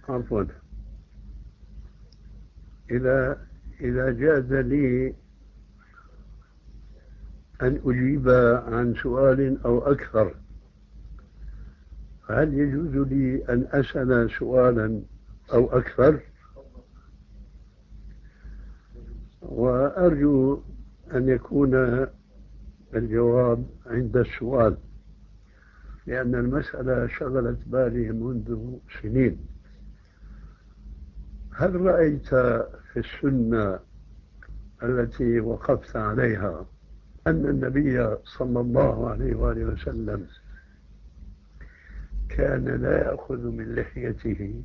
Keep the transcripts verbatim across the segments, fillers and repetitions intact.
عفوا. إذا إذا جاز لي أن أجيب عن سؤال أو أكثر، هل يجوز لي أن أسأل سؤالا أو أكثر؟ وأرجو أن يكون الجواب عند السؤال، لأن المسألة شغلت بالي منذ سنين. هل رأيت في السنة التي وقفت عليها أن النبي صلى الله عليه وآله وسلم كان لا يأخذ من لحيته؟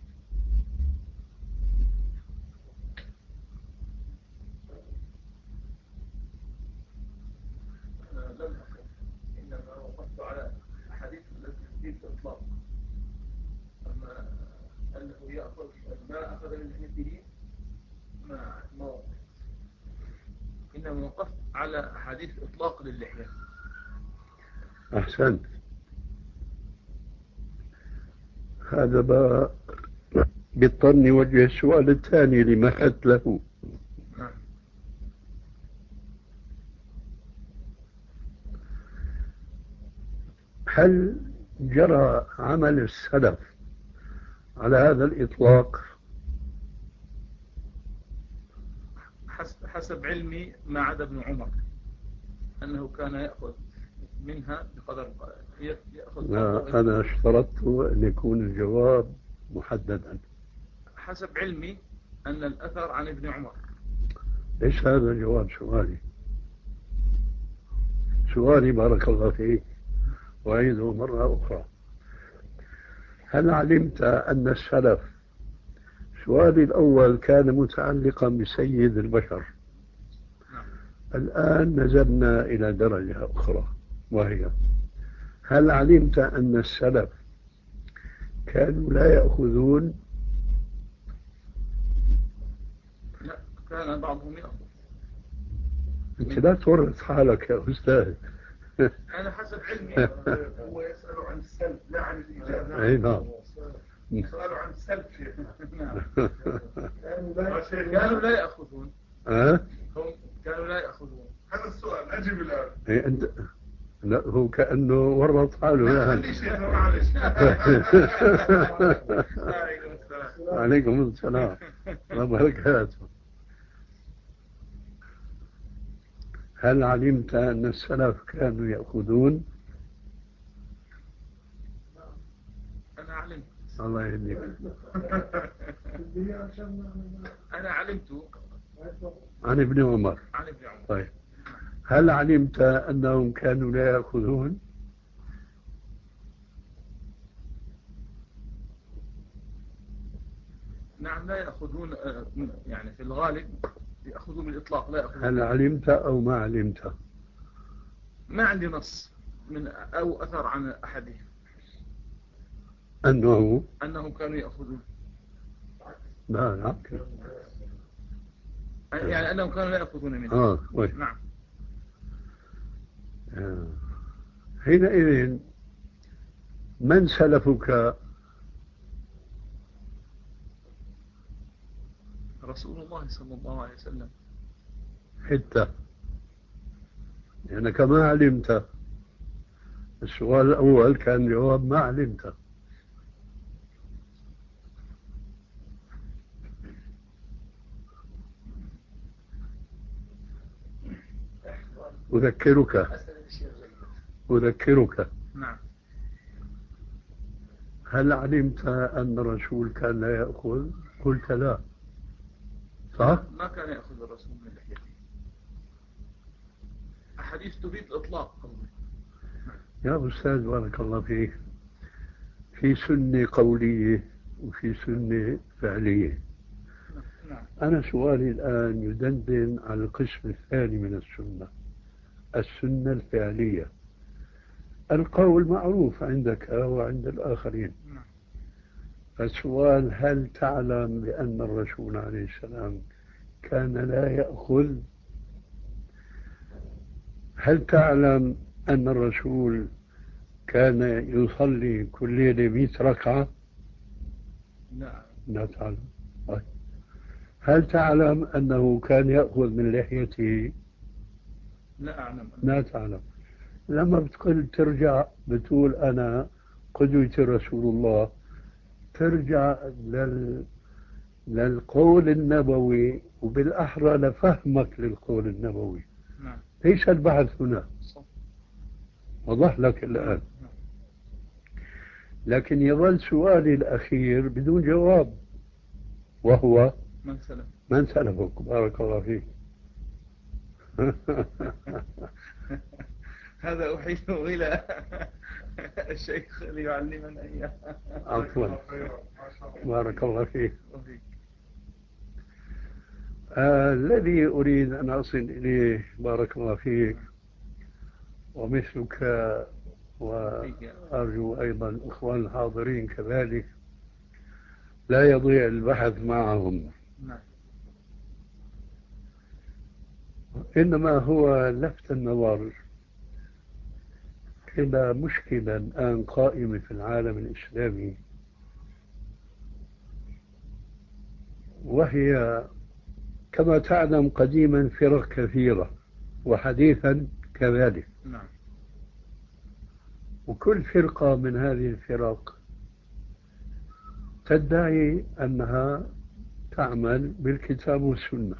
إنما وقفت على أحاديث التي تفيد الإطلاق. أما أنه يأخذ ما أخذ من لحيته ما ما وقفت، إنما وقفت على أحاديث إطلاق للحية. أحسنت. هذا بقى بيضطرني وجه السؤال الثاني لمهدت له. هل جرى عمل السلف على هذا الإطلاق؟ حسب علمي ما عدا ابن عمر أنه كان يأخذ منها بقدر يأخذ. لا، أنا اشترطت أن يكون الجواب محددا. حسب علمي أن الأثر عن ابن عمر. ليس هذا جواب سؤالي. سؤالي بارك الله فيك وأعيده مرة أخرى. هل علمت أن السلف، سؤالي الأول كان متعلقا بسيد البشر، الآن نزلنا إلى درجة أخرى، وهي هل علمت أن السلف كانوا لا يأخذون؟ لا، كان بعضهم يأخذ. أنت لا تورط حالك يا أستاذ. أنا حسب علمي هو يسأل عن السلف لا عن الإجابة. أي نعم. سؤاله عن السلف. نعم. كانوا لا يأخذون. أه؟ هم كانوا لا يأخذون. هذا السؤال أجب الآن. إيه أنت؟ لا، هو كأنه ورط حاله. لا خلي شيء معلش. عليكم السلام ورحمة الله وبركاته. هل علمت أن السلف كانوا يأخذون؟ أنا علمت. الله يهديك. أنا علمت عن ابن عمر. عن ابن عمر. طيب، هل علمت أنهم كانوا لا يأخذون؟ نعم، لا يأخذون، يعني في الغالب يأخذون بالإطلاق، لا يأخذون. هل علمت أو ما علمت؟ ما عندي نص من أو أثر عن أحدهم أنه أنهم كانوا يأخذون. لا لا يعني أنهم كانوا لا يأخذون منه. آه وي. نعم. آه. حينئذ من سلفك؟ رسول الله صلى الله عليه وسلم. حتى لأنك ما علمت. السؤال الأول كان جواب ما علمت. أذكرك أذكرك نعم. هل علمت أن الرسول كان لا يأخذ؟ قلت لا، صح؟ ما كان يأخذ الرسول من لحيته. أحاديث تفيد الإطلاق. يا أستاذ بارك الله فيك، في سنة قولية وفي سنة فعلية. نعم. أنا سؤالي الآن يدندن على القسم الثاني من السنة، السنة الفعلية. القول معروف عندك وعند الآخرين. نعم. السؤال هل تعلم بأن الرسول عليه السلام كان لا يأخذ؟ هل تعلم أن الرسول كان يصلي كل ليلة مئة ركعة؟ نعم. لا تعلم. طيب. هل تعلم أنه كان يأخذ من لحيته؟ لا أعلم. لا تعلم. لما بتقول ترجع بتقول أنا قدوتي رسول الله، ترجع لل... للقول النبوي، وبالأحرى لفهمك للقول النبوي. نعم. ليس البحث هنا. صح. وضح لك الآن. لكن يظل سؤالي الأخير بدون جواب، وهو من سلف؟ من سلفك؟ بارك الله فيك. هذا أحيله إلى الشيخ ليعلمنا إياه. عفوا. بارك الله فيك. آه الذي أريد أن أصل إليه بارك الله فيك ومثلك، وأرجو أيضا الإخوان الحاضرين كذلك، لا يضيع البحث معهم. إنما هو لفت النظر إلى مشكلة الآن قائمة في العالم الإسلامي، وهي كما تعلم قديما فرق كثيرة وحديثا كذلك. نعم. وكل فرقة من هذه الفرق تدعي أنها تعمل بالكتاب والسنة.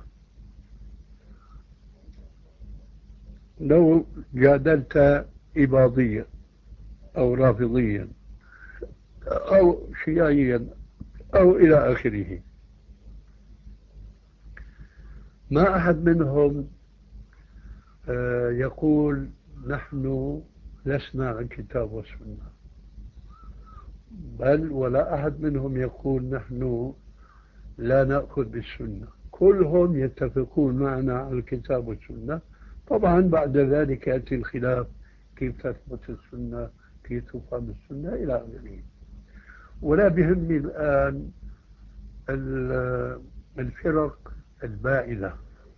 لو جادلت إباضيا أو رافضيا أو شيعيا أو إلى آخره، ما أحد منهم يقول نحن لسنا عن الكتاب والسنة، بل ولا أحد منهم يقول نحن لا نأخذ بالسنة. كلهم يتفقون معنا على الكتاب والسنة. طبعا بعد ذلك يأتي الخلاف، كيف تثبت السنة، كيف تفهم السنة إلى آخره. ولا بهمني الآن الفرق البائلة،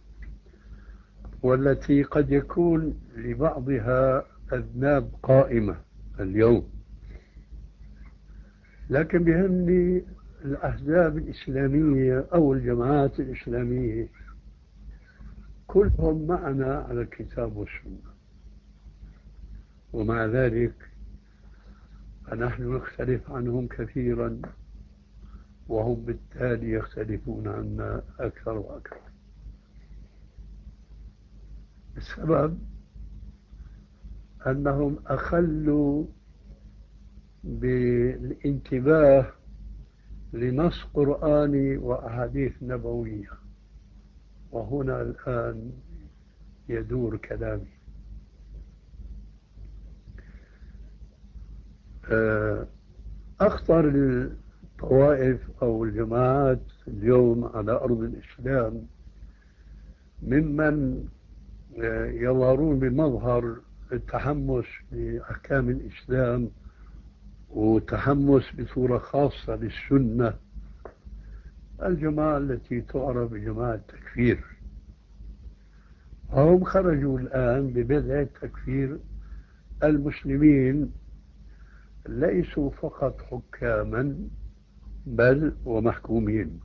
والتي قد يكون لبعضها أذناب قائمة اليوم، لكن بهمني الأحزاب الإسلامية أو الجماعات الإسلامية كلهم معنا على الكتاب والسنة، ومع ذلك فنحن نختلف عنهم كثيرا، وهم بالتالي يختلفون عنا أكثر وأكثر. السبب أنهم أخلوا بالانتباه لنص قرآني وأحاديث نبوية، وهنا الآن يدور كلامي. أخطر الطوائف أو الجماعات اليوم على أرض الإسلام ممن يظهرون بمظهر التحمس لأحكام الإسلام وتحمس بصورة خاصة للسنة، الجماعة التي تعرف بجماعة التكفير. هم خرجوا الآن ببدء تكفير المسلمين، ليسوا فقط حكاما بل ومحكومين.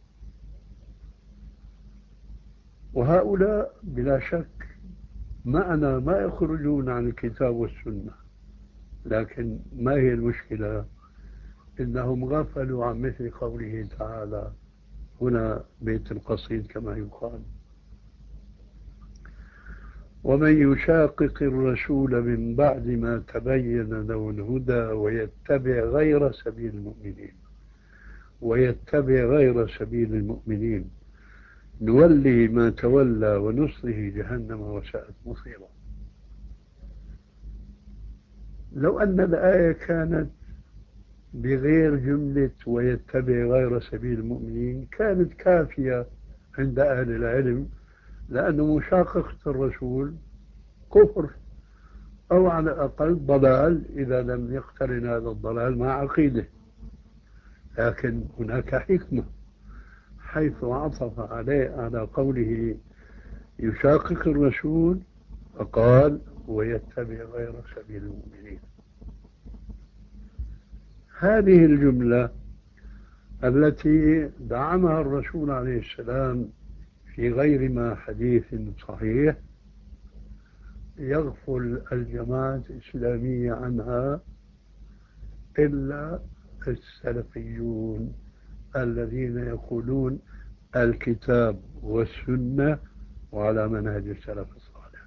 وهؤلاء بلا شك معنا ما يخرجون عن الكتاب والسنة، لكن ما هي المشكلة؟ إنهم غفلوا عن مثل قوله تعالى هنا بيت القصيد كما يقال: ومن يشاقق الرسول من بعد ما تبين له الهدى ويتبع غير سبيل المؤمنين ويتبع غير سبيل المؤمنين نوله ما تولى ونصله جهنم وساءت مصيرا. لو أن الآية كانت بغير جملة ويتبع غير سبيل المؤمنين كانت كافية عند أهل العلم، لأن مشاققة الرسول كفر أو على الأقل ضلال إذا لم يقترن هذا الضلال مع عقيدة. لكن هناك حكمة حيث عطف عليه على قوله يشاقق الرسول فقال ويتبع غير سبيل المؤمنين. هذه الجملة التي دعمها الرسول عليه السلام في غير ما حديث صحيح يغفل الجماعة الإسلامية عنها إلا السلفيون الذين يقولون الكتاب والسنة وعلى منهج السلف الصالح.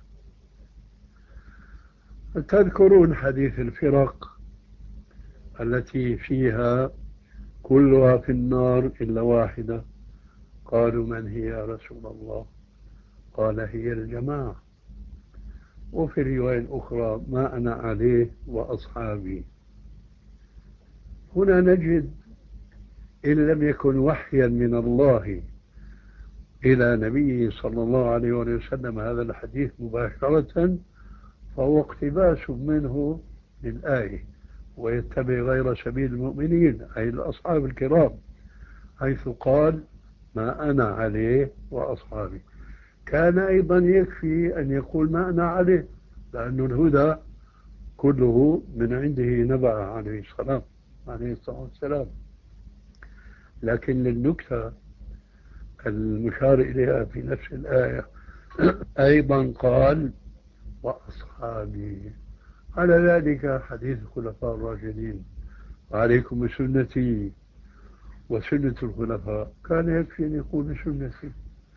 تذكرون حديث الفرق التي فيها كلها في النار إلا واحدة، قالوا من هي يا رسول الله؟ قال هي الجماعة. وفي الرواية الأخرى ما أنا عليه وأصحابي. هنا نجد إن لم يكن وحيا من الله إلى نبيه صلى الله عليه وسلم هذا الحديث مباشرة، فهو اقتباس منه للآية، ويتبع غير سبيل المؤمنين أي الأصحاب الكرام، حيث قال ما أنا عليه وأصحابي. كان أيضا يكفي أن يقول ما أنا عليه، لأن الهدى كله من عنده نبع عليه السلام عليه الصلاة والسلام. لكن للنكتة المشار إليها في نفس الآية أيضا قال وأصحابي. على ذلك حديث الخلفاء الراشدين عليكم بسنتي وسنة الخلفاء، كان يكفي أن يقول بسنتي.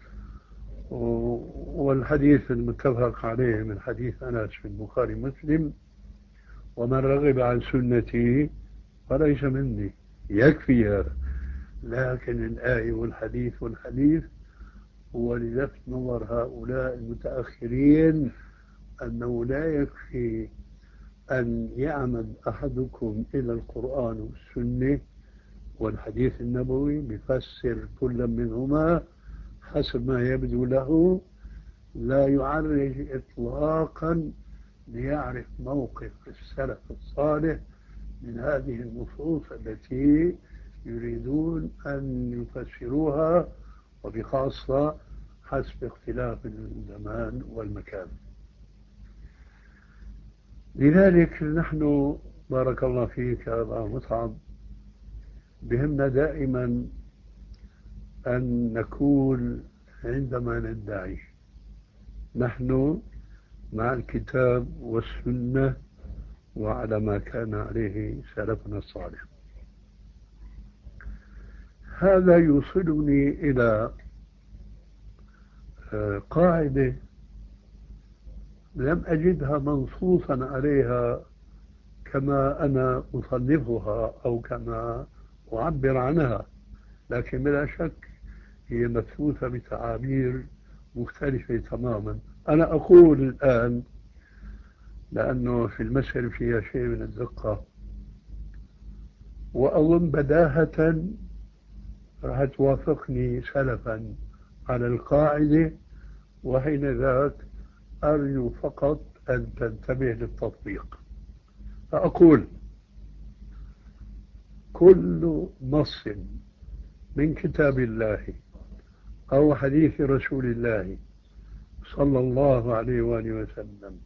والحديث المتفق عليه من حديث أنس في البخاري مسلم ومن رغب عن سنتي فليس مني، يكفي هذا. لكن الآية والحديث والحديث هو للفت نظر هؤلاء المتأخرين أنه لا يكفي أن يعمد أحدكم إلى القرآن والسنة والحديث النبوي بفسر كل منهما حسب ما يبدو له، لا يعرج إطلاقا ليعرف موقف السلف الصالح من هذه النصوص التي يريدون أن يفسروها، وبخاصة حسب اختلاف الزمان والمكان. لذلك نحن بارك الله فيك يا أبا مصعب بهمنا دائما أن نكون عندما ندعي نحن مع الكتاب والسنة وعلى ما كان عليه سلفنا الصالح. هذا يوصلني إلى قاعدة لم أجدها منصوصا عليها كما أنا أصنفها أو كما أعبر عنها، لكن بلا شك هي مبثوثة بتعابير مختلفة تماما. أنا أقول الآن لأنه في المسألة فيها شيء من الدقة، وأظن بداهة راح توافقني سلفا على القاعدة، وحين ذاك أرجو فقط أن تنتبه للتطبيق. فأقول كل نص من كتاب الله أو حديث رسول الله صلى الله عليه وآله وسلم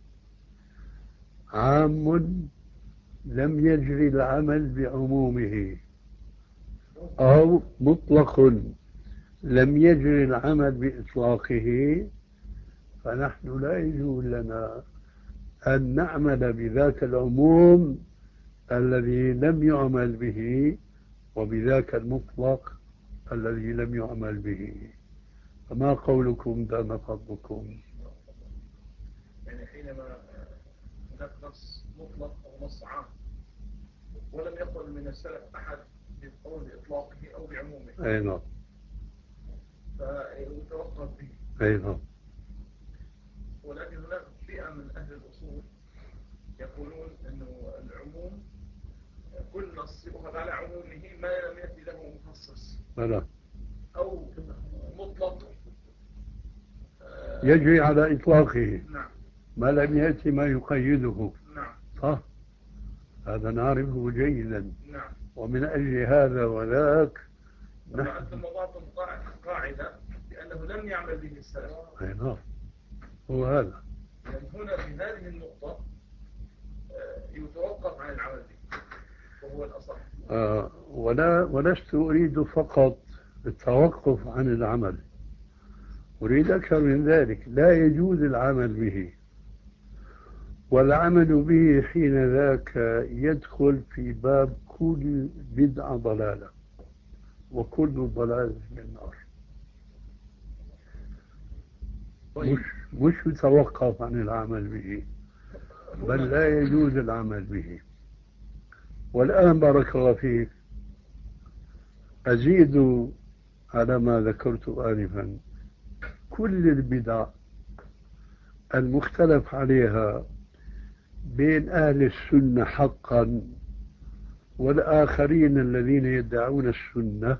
عام لم يجري العمل بعمومه، أو مطلق لم يجري العمل بإطلاقه، فنحن لا يجوز لنا أن نعمل بذاك العموم الذي لم يعمل به وبذاك المطلق الذي لم يعمل به. فما قولكم دام فضلكم؟ يعني حينما هناك نص مطلق أو نص عام ولم يقل من السلف أحد بالقول بإطلاقه أو بعمومه، أي نعم، فيتوقف به. أي نعم. ولكن هناك فئة من أهل الأصول يقولون أنه العموم كل نص يؤخذ على عمومه ما لم يأتي له مخصص بلى. أو مطلق يجري على إطلاقه. نعم. ما لم يأتي ما يقيده. نعم. صح، هذا نعرفه جيدا. نعم. ومن أجل هذا وذاك نحن وضعتم قاعدة بأنه لم يعمل به السلف. أي نعم، هو هذا. يعني هنا في هذه النقطة يتوقف عن العمل به وهو الأصح. آه ولا ولست أريد فقط التوقف عن العمل، أريد أكثر من ذلك. لا يجوز العمل به، والعمل به حين ذاك يدخل في باب كل بدعة ضلالة، وكل ضلالة في النار. مش مش يتوقف عن العمل به، بل لا يجوز العمل به. والآن بارك الله فيك أزيد على ما ذكرت آنفا، كل البدع المختلف عليها بين أهل السنة حقا والآخرين الذين يدعون السنة،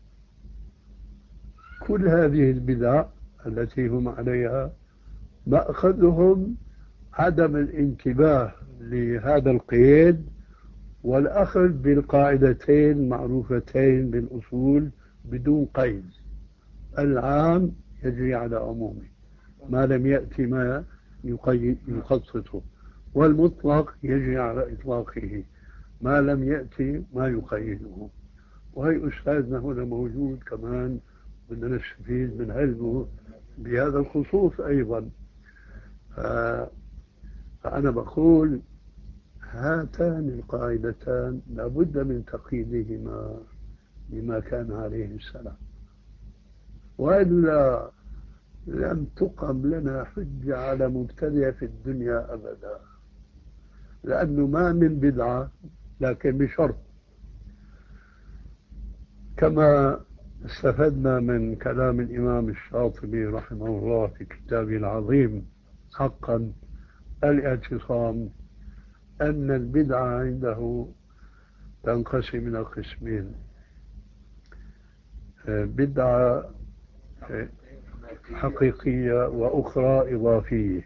كل هذه البدع التي هم عليها مأخذهم عدم الانتباه لهذا القيد والأخذ بالقاعدتين معروفتين بالأصول بدون قيد. العام يجري على عمومه ما لم يأتي ما يخصصه، والمطلق يجري على إطلاقه ما لم يأتي ما يقيده. وهي أستاذنا هنا موجود كمان، بدنا نستفيد من علمه بهذا الخصوص أيضا. فأنا بقول هاتان القاعدتان لابد من تقييدهما بما كان عليه السلام، وإلا لم تقم لنا حجة على مبتدع في الدنيا أبدا، لأنه ما من بدعة لكن بشرط. كما استفدنا من كلام الإمام الشاطبي رحمه الله في كتابه العظيم حقا الاعتصام، أن البدعة عنده تنقسم إلى قسمين: بدعة حقيقية وأخرى إضافية.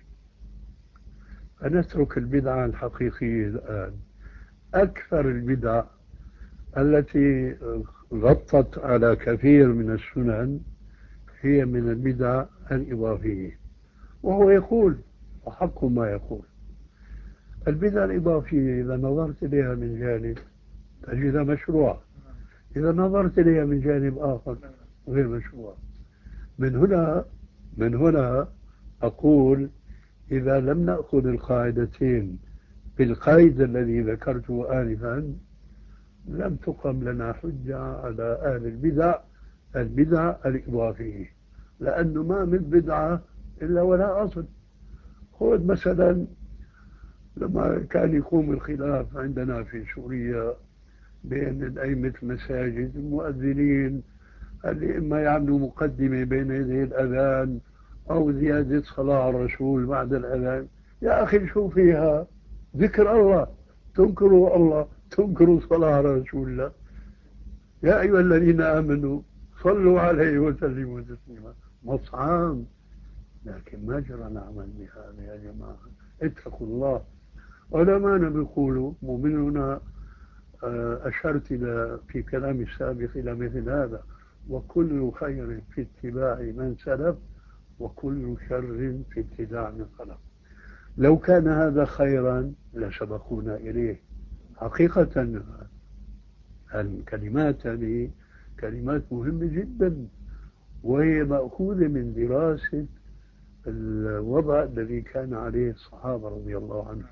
فنترك البدعة الحقيقية الآن. أكثر البدع التي غطت على كثير من السنن هي من البدع الإضافية، وهو يقول وحق ما يقول. البدع الإضافية إذا نظرت إليها من جانب تجدها مشروع، إذا نظرت إليها من جانب آخر غير مشروع. من هنا من هنا أقول إذا لم نأخذ القاعدتين بالقيد الذي ذكرته آنفا لم تقم لنا حجة على أهل البدع البدع الإضافية، لأنه ما من بدعة إلا ولا أصل. خذ مثلا لما كان يقوم الخلاف عندنا في سوريا بين الأئمة المساجد المؤذنين اللي إما يعملوا مقدمة بين يدي الأذان أو زيادة صلاة على الرسول بعد الأذان. يا أخي شو فيها؟ ذكر الله، تنكروا الله، تنكروا صلاة على رسول الله. يا أيها الذين آمنوا صلوا عليه وسلموا تسليما. مصعام، لكن ما جرى نعمل بهذا يا جماعة. اتقوا الله. علماءنا بيقولوا ومن أشرت إلى في كلامي السابق إلى مثل هذا: وكل خير في اتباع من سلف وكل شر في ابتداع من خلف. لو كان هذا خيرا لسبقونا إليه. حقيقة الكلمات هذه كلمات مهمة جدا، وهي مأخوذة من دراسة الوضع الذي كان عليه الصحابة رضي الله عنهم.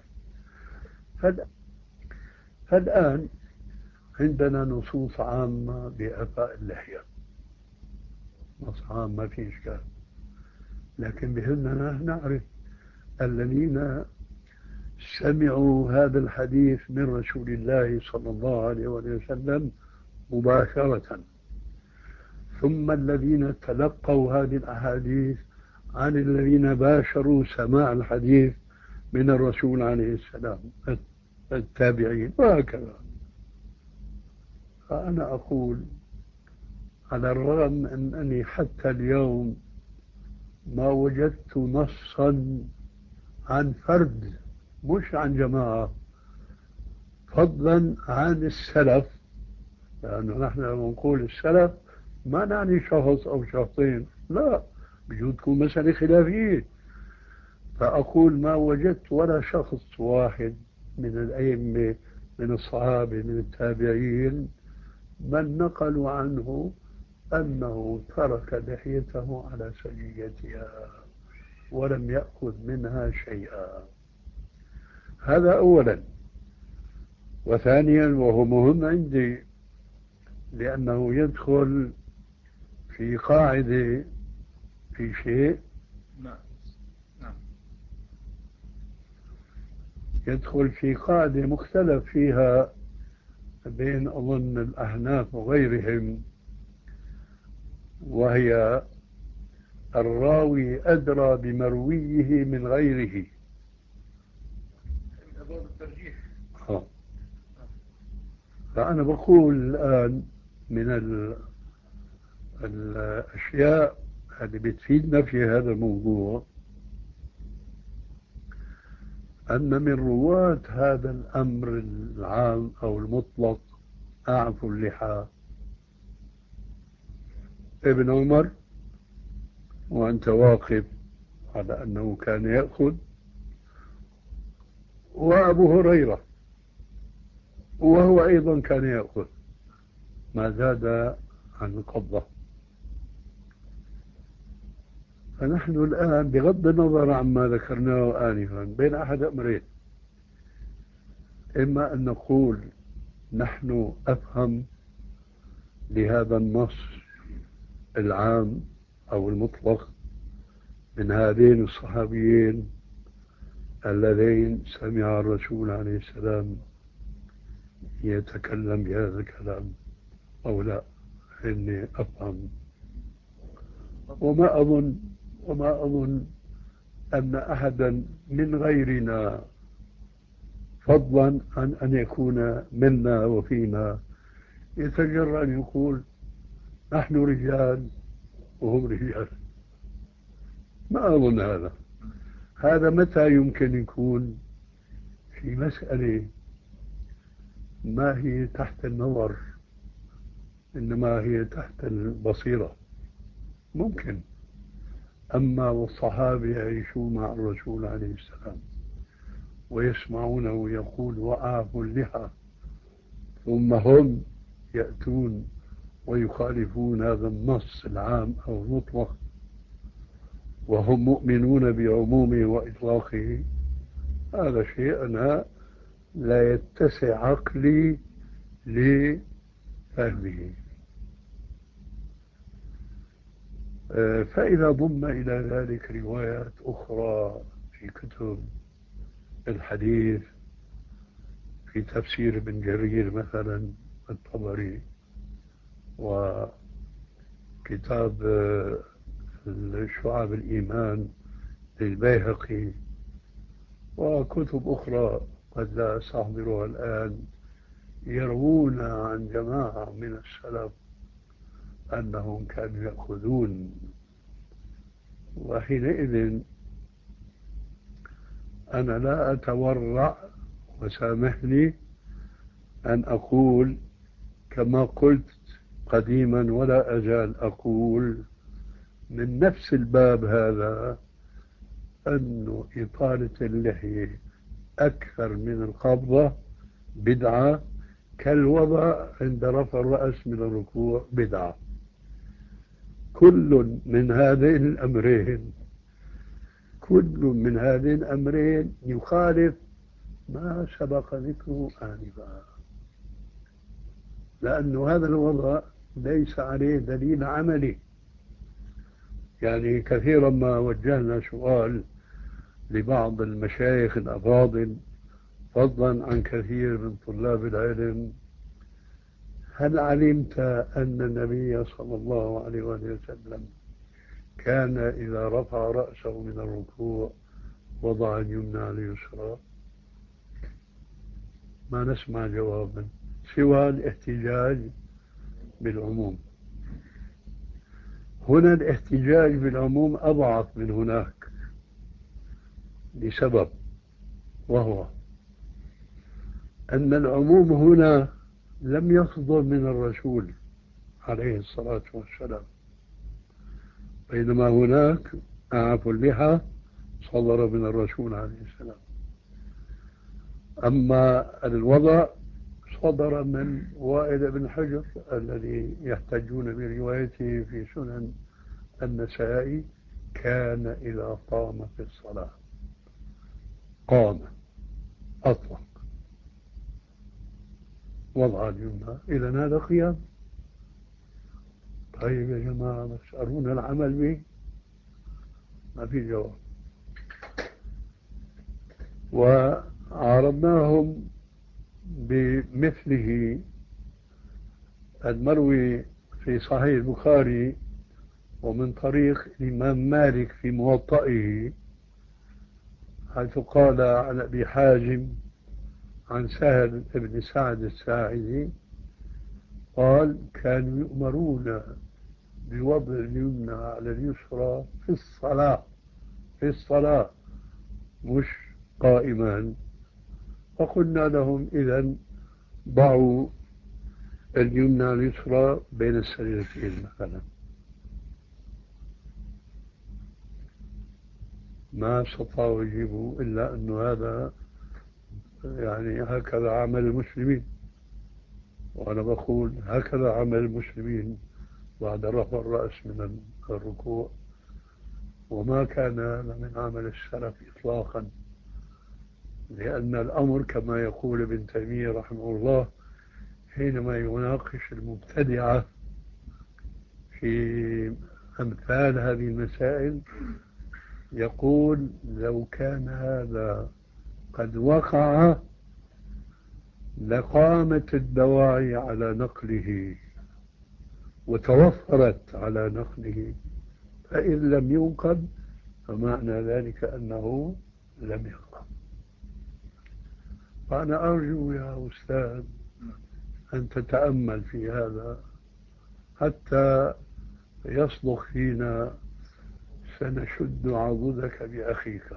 فالآن عندنا نصوص عامة بإعفاء اللحية، نص عام ما في إشكال، لكن بهمنا نعرف الذين سمعوا هذا الحديث من رسول الله صلى الله عليه وسلم مباشرة، ثم الذين تلقوا هذه الأحاديث عن الذين باشروا سماع الحديث من الرسول عليه السلام التابعين، وهكذا. فأنا أقول على الرغم من أني حتى اليوم ما وجدت نصا عن فرد مش عن جماعة، فضلا عن السلف، لأنه نحن لما نقول السلف ما نعني شخص أو شخصين، لا، بجود تكون مسألة خلافية. فأقول ما وجدت ولا شخص واحد من الأئمة من الصحابة من التابعين من نقلوا عنه أنه ترك لحيته على سجيتها ولم يأخذ منها شيئا. هذا أولا. وثانيا وهو مهم عندي لأنه يدخل في قاعدة في شيء نعم نعم يدخل في قاعدة مختلف فيها بين أظن الأحناف وغيرهم، وهي الراوي أدرى بمرويه من غيره. أبواب الترجيح. آه. فأنا بقول الآن من الأشياء اللي بتفيدنا في هذا الموضوع أن من رواة هذا الأمر العام أو المطلق أعفوا اللحى ابن عمر، وأنت واقف على أنه كان يأخذ، وأبو هريرة وهو أيضا كان يأخذ ما زاد عن القبضة. فنحن الآن بغض النظر عما ذكرناه آنفا بين أحد أمرين: إما أن نقول نحن أفهم لهذا النص العام أو المطلق من هذين الصحابيين اللذين سمع الرسول عليه السلام يتكلم بهذا الكلام، أو لا، إني أفهم. وما أظن وما أظن أن أحدا من غيرنا فضلا عن أن يكون منا وفينا يتجرأ أن يقول نحن رجال وهم رجال. ما أظن هذا. هذا متى يمكن يكون في مسألة ما هي تحت النظر، إنما هي تحت البصيرة، ممكن. أما والصحابة يعيشون مع الرسول عليه السلام ويسمعونه يقول وأعفوا اللحى، ثم هم يأتون ويخالفون هذا النص العام أو المطلق وهم مؤمنون بعمومه وإطلاقه، هذا شيء أنا لا يتسع عقلي لفهمه. فإذا ضم إلى ذلك روايات أخرى في كتب الحديث، في تفسير ابن جرير مثلا الطبري، وكتاب شعاب الإيمان للبيهقي، وكتب أخرى قد لا أستحضرها الآن، يروون عن جماعة من السلف أنهم كانوا يأخذون. وحينئذ أنا لا أتورع، وسامحني، أن أقول كما قلت قديما ولا أزال أقول من نفس الباب هذا أن إطالة اللحية أكثر من القبضة بدعة، كالوضع عند رفع الرأس من الركوع بدعة. كل من هذين الأمرين كل من هذين الأمرين يخالف ما سبق ذكره آنفا، لأن هذا الوضع ليس عليه دليل عملي. يعني كثيرا ما وجهنا سؤال لبعض المشايخ الأفاضل فضلا عن كثير من طلاب العلم: هل علمت أن النبي صلى الله عليه وسلم كان إذا رفع رأسه من الركوع وضع اليمنى على اليسرى؟ ما نسمع جوابا سوى الاحتجاج بالعموم. هنا الاحتجاج بالعموم أضعف من هناك لسبب، وهو أن العموم هنا لم يصدر من الرسول عليه الصلاة والسلام، بينما هناك أعفوا اللحى صدر من الرسول عليه السلام. أما الوضع صدر من وائل بن حجر الذي يحتجون بروايته في سنن النسائي: كان إذا قام في الصلاة قام أطلق وضع اليمنى. إذا هذا قيام. طيب يا جماعة بس أرونا العمل به، ما في جواب. وعرضناهم بمثله المروي في صحيح البخاري ومن طريق الإمام مالك في موطئه، حيث قال عن أبي حازم عن سهل بن سعد الساعدي قال: كانوا يؤمرون بوضع اليمنى على اليسرى في الصلاة، في الصلاة مش قائما. فقلنا لهم: إذن ضعوا اليمنى اليسرى بين السجدتين مثلا. ما استطاعوا يجيبوا إلا أنه هذا يعني هكذا عمل المسلمين. وأنا بقول هكذا عمل المسلمين بعد رفع الرأس من الركوع، وما كان من عمل السلف إطلاقا. لأن الأمر كما يقول ابن تيمية رحمه الله حينما يناقش المبتدعة في أمثال هذه المسائل، يقول: لو كان هذا قد وقع لقامت الدواعي على نقله وتوفرت على نقله، فإن لم ينقل فمعنى ذلك أنه لم يقع. فأنا أرجو يا أستاذ أن تتأمل في هذا حتى يصدق فينا: سنشد عضدك بأخيك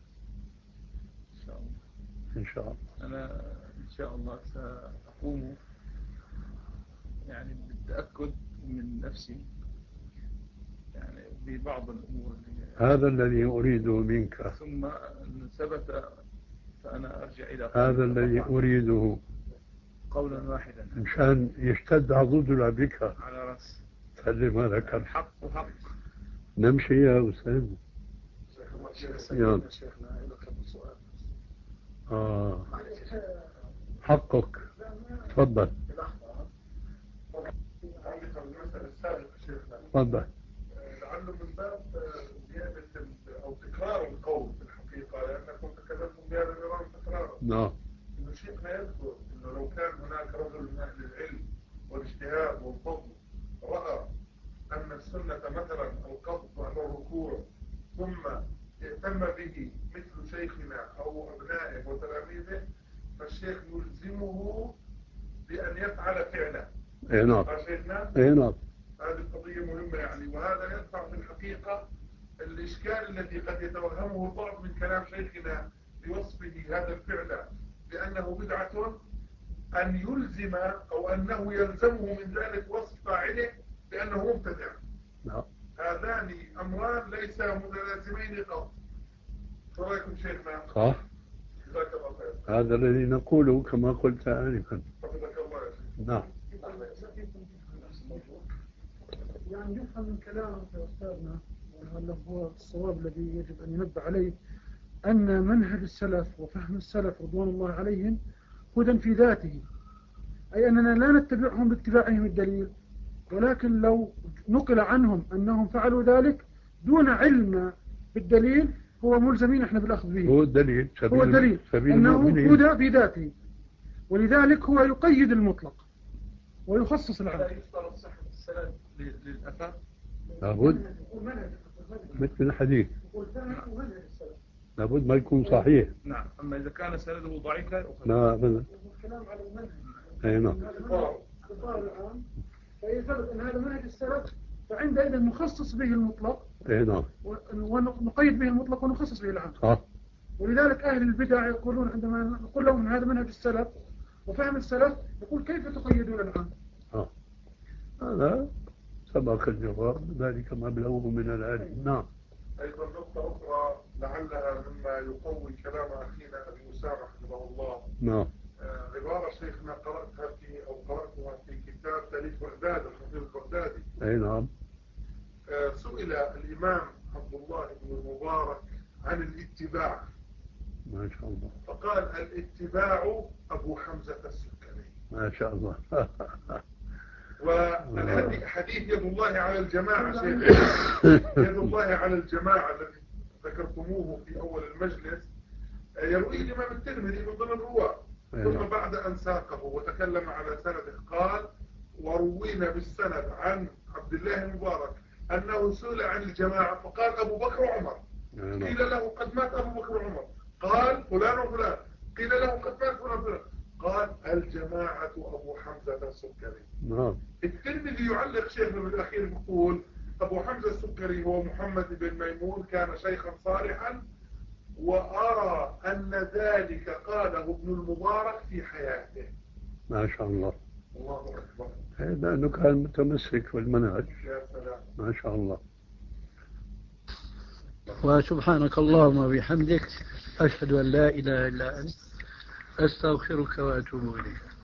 إن شاء الله. أنا إن شاء الله سأقوم يعني بالتأكد من نفسي يعني ببعض الأمور. هذا الذي أريده منك. ثم إن ثبت فأنا أرجع إلى هذا الذي أريده قولا واحدا مشان يشتد عضدنا بك على رأس. سلم هذا الحق وحق. نمشي يا أستاذ. يلا. آه. حقك. تفضل. تفضل. لعله من باب زيادة أو تكرار القول في الحقيقة، لأنكم تكلمتم بهذا النظام تكرارا. نعم. إنه شيخنا يذكر إنه لو كان هناك رجل من أهل العلم والاجتهاد والفضل رأى أن السنة مثلا القبض عن الركوع ثم اهتم به مثل شيخنا أو أبنائه وتلاميذه، فالشيخ يلزمه بأن يفعل فعله. اي نعم. شيخنا؟ اي نعم. هذه القضية مهمة يعني، وهذا يدفع في الحقيقة الإشكال الذي قد يتوهمه البعض من كلام شيخنا بوصفه هذا الفعل بأنه بدعة، أن يلزم أو أنه يلزمه من ذلك وصف فاعله بأنه مبتدع. نعم. هذان أمران ليس متلازمين قط. فرأيكم شيخنا؟ صح. جزاك الله خير. هذا الذي نقوله كما قلت آنفا. حفظك الله يا شيخ. نعم. يعني يفهم من كلامك يا أستاذنا، وهذا هو الصواب الذي يجب أن ينبه عليه، أن منهج السلف وفهم السلف رضوان الله عليهم هدى في ذاته، أي أننا لا نتبعهم باتباعهم الدليل، ولكن لو نقل عنهم أنهم فعلوا ذلك دون علم بالدليل هو ملزمين احنا بالأخذ به. هو الدليل. هو الدليل أنه هدى في ذاته، ولذلك هو يقيد المطلق ويخصص العام. لا يشترط صحة السند للأثر. لابد مثل الحديث لابد ما يكون صحيح. نعم. أما إذا كان سنده ضعيفا لا الكلام على المنهج. أي نعم. فإذا ثبت أن هذا منهج السلف فعندئذ نخصص به المطلق. أي نعم. ونقيد به المطلق ونخصص به العام. صح. ولذلك أهل البدع يقولون عندما نقول لهم هذا منهج السلف وفهم السلف يقول كيف تقيدون العام؟ آه. هذا سبق الجواب، ذلك مبلغه من العلم. نعم. أيضا نقطة أخرى لعلها مما يقوي كلام أخينا أبي أسامة حفظه الله. نعم. عبارة شيخنا قرأتها في أو قرأتها في كتاب تاريخ بغداد الخطيب البغدادي. أي نعم. آه، سئل الإمام عبد الله بن المبارك عن الاتباع، ما شاء الله. فقال الاتباع أبو حمزة السكري. ما شاء الله. والحديث حديث يد الله على الجماعة شيخ، يد الله على الجماعة الذي ذكرتموه في أول المجلس يرويه الإمام الترمذي من ضمن الرواة، ثم بعد أن ساقه وتكلم على سنده قال وروينا بالسند عن عبد الله المبارك أنه سئل عن الجماعة فقال أبو بكر وعمر، قيل له قد مات أبو بكر وعمر، قال فلان وفلان، قيل له قد مات فلان وفلان، قال الجماعة أبو حمزة السكري. نعم. الترمذي يعلق شيخنا بالأخير يقول أبو حمزة السكري هو محمد بن ميمون كان شيخا صالحا، وأرى أن ذلك قاله ابن المبارك في حياته. ما شاء الله. الله أكبر. لأنه كان متمسك في المنهج. يا سلام. ما شاء الله. وسبحانك اللهم وبحمدك أشهد أن لا إله إلا أنت أستغفرك وأتوب إليك.